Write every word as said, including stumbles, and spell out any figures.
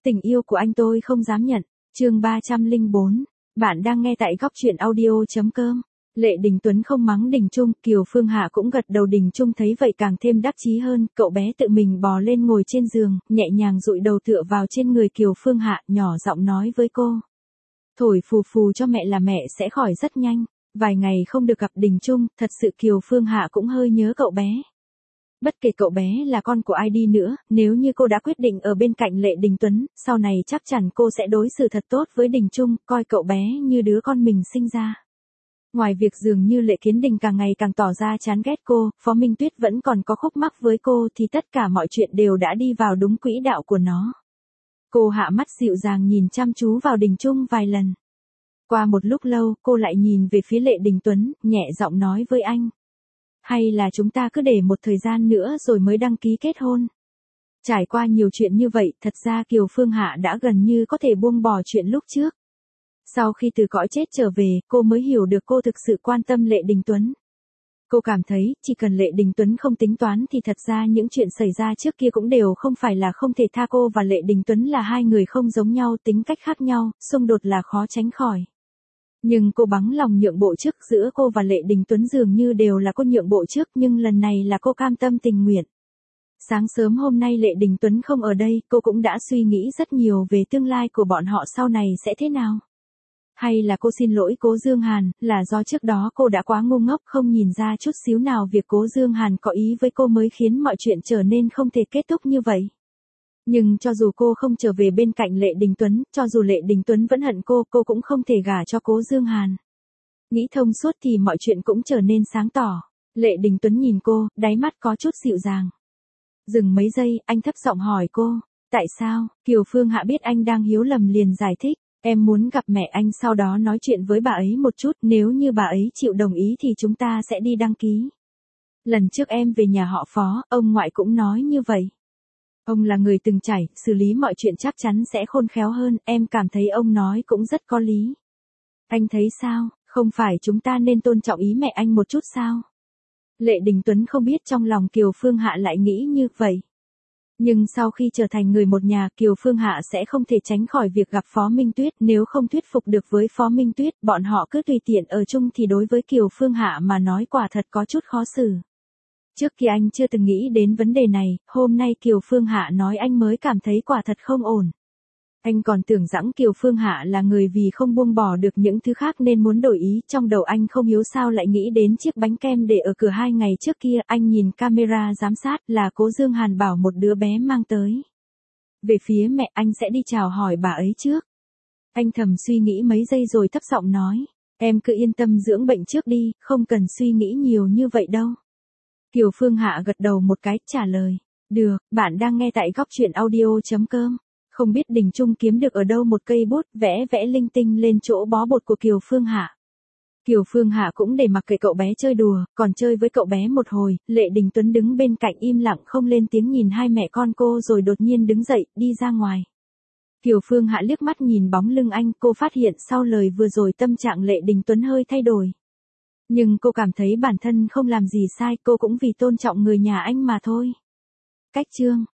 Tình yêu của anh tôi không dám nhận. Chương ba trăm lẻ bốn. Bạn đang nghe tại góc truyện audio.com. Lệ Đình Tuấn không mắng Đình Trung, Kiều Phương Hạ cũng gật đầu. Đình Trung thấy vậy càng thêm đắc chí hơn, cậu bé tự mình bò lên ngồi trên giường, nhẹ nhàng dụi đầu tựa vào trên người Kiều Phương Hạ, nhỏ giọng nói với cô. Thổi phù phù cho mẹ là mẹ sẽ khỏi rất nhanh. Vài ngày không được gặp Đình Trung, thật sự Kiều Phương Hạ cũng hơi nhớ cậu bé. Bất kể cậu bé là con của ai đi nữa, nếu như cô đã quyết định ở bên cạnh Lệ Đình Tuấn, sau này chắc chắn cô sẽ đối xử thật tốt với Đình Trung, coi cậu bé như đứa con mình sinh ra. Ngoài việc dường như Lệ Kiến Đình càng ngày càng tỏ ra chán ghét cô, Phó Minh Tuyết vẫn còn có khúc mắc với cô thì tất cả mọi chuyện đều đã đi vào đúng quỹ đạo của nó. Cô hạ mắt dịu dàng nhìn chăm chú vào Đình Trung vài lần. Qua một lúc lâu, cô lại nhìn về phía Lệ Đình Tuấn, nhẹ giọng nói với anh. Hay là chúng ta cứ để một thời gian nữa rồi mới đăng ký kết hôn. Trải qua nhiều chuyện như vậy, thật ra Kiều Phương Hạ đã gần như có thể buông bỏ chuyện lúc trước. Sau khi từ cõi chết trở về, cô mới hiểu được cô thực sự quan tâm Lệ Đình Tuấn. Cô cảm thấy, chỉ cần Lệ Đình Tuấn không tính toán thì thật ra những chuyện xảy ra trước kia cũng đều không phải là không thể tha. Cô và Lệ Đình Tuấn là hai người không giống nhau, tính cách khác nhau, xung đột là khó tránh khỏi. Nhưng cô bằng lòng nhượng bộ trước, giữa cô và Lệ Đình Tuấn dường như đều là cô nhượng bộ trước, nhưng lần này là cô cam tâm tình nguyện. Sáng sớm hôm nay Lệ Đình Tuấn không ở đây, cô cũng đã suy nghĩ rất nhiều về tương lai của bọn họ sau này sẽ thế nào. Hay là cô xin lỗi Cố Dương Hàn, là do trước đó cô đã quá ngu ngốc không nhìn ra chút xíu nào việc Cố Dương Hàn có ý với cô mới khiến mọi chuyện trở nên không thể kết thúc như vậy. Nhưng cho dù cô không trở về bên cạnh Lệ Đình Tuấn, cho dù Lệ Đình Tuấn vẫn hận cô, cô cũng không thể gả cho Cố Dương Hàn. Nghĩ thông suốt thì mọi chuyện cũng trở nên sáng tỏ. Lệ Đình Tuấn nhìn cô, đáy mắt có chút dịu dàng. Dừng mấy giây, anh thấp giọng hỏi cô, tại sao? Kiều Phương Hạ biết anh đang hiểu lầm liền giải thích, em muốn gặp mẹ anh sau đó nói chuyện với bà ấy một chút, nếu như bà ấy chịu đồng ý thì chúng ta sẽ đi đăng ký. Lần trước em về nhà họ Phó, ông ngoại cũng nói như vậy. Ông là người từng trải, xử lý mọi chuyện chắc chắn sẽ khôn khéo hơn, em cảm thấy ông nói cũng rất có lý. Anh thấy sao, không phải chúng ta nên tôn trọng ý mẹ anh một chút sao? Lệ Đình Tuấn không biết trong lòng Kiều Phương Hạ lại nghĩ như vậy. Nhưng sau khi trở thành người một nhà, Kiều Phương Hạ sẽ không thể tránh khỏi việc gặp Phó Minh Tuyết, nếu không thuyết phục được với Phó Minh Tuyết, bọn họ cứ tùy tiện ở chung thì đối với Kiều Phương Hạ mà nói quả thật có chút khó xử. Trước kia anh chưa từng nghĩ đến vấn đề này, hôm nay Kiều Phương Hạ nói anh mới cảm thấy quả thật không ổn. Anh còn tưởng rằng Kiều Phương Hạ là người vì không buông bỏ được những thứ khác nên muốn đổi ý, trong đầu anh không hiểu sao lại nghĩ đến chiếc bánh kem để ở cửa hai ngày trước kia. Anh nhìn camera giám sát là Cố Dương Hàn bảo một đứa bé mang tới. Về phía mẹ anh sẽ đi chào hỏi bà ấy trước. Anh thầm suy nghĩ mấy giây rồi thấp giọng nói, em cứ yên tâm dưỡng bệnh trước đi, không cần suy nghĩ nhiều như vậy đâu. Kiều Phương Hạ gật đầu một cái, trả lời, được. Bạn đang nghe tại góc truyện audio.com. Không biết Đình Trung kiếm được ở đâu một cây bút, vẽ vẽ linh tinh lên chỗ bó bột của Kiều Phương Hạ. Kiều Phương Hạ cũng để mặc kệ cậu bé chơi đùa, còn chơi với cậu bé một hồi, Lệ Đình Tuấn đứng bên cạnh im lặng không lên tiếng nhìn hai mẹ con cô rồi đột nhiên đứng dậy, đi ra ngoài. Kiều Phương Hạ liếc mắt nhìn bóng lưng anh, cô phát hiện sau lời vừa rồi tâm trạng Lệ Đình Tuấn hơi thay đổi. Nhưng cô cảm thấy bản thân không làm gì sai, cô cũng vì tôn trọng người nhà anh mà thôi. Cách chương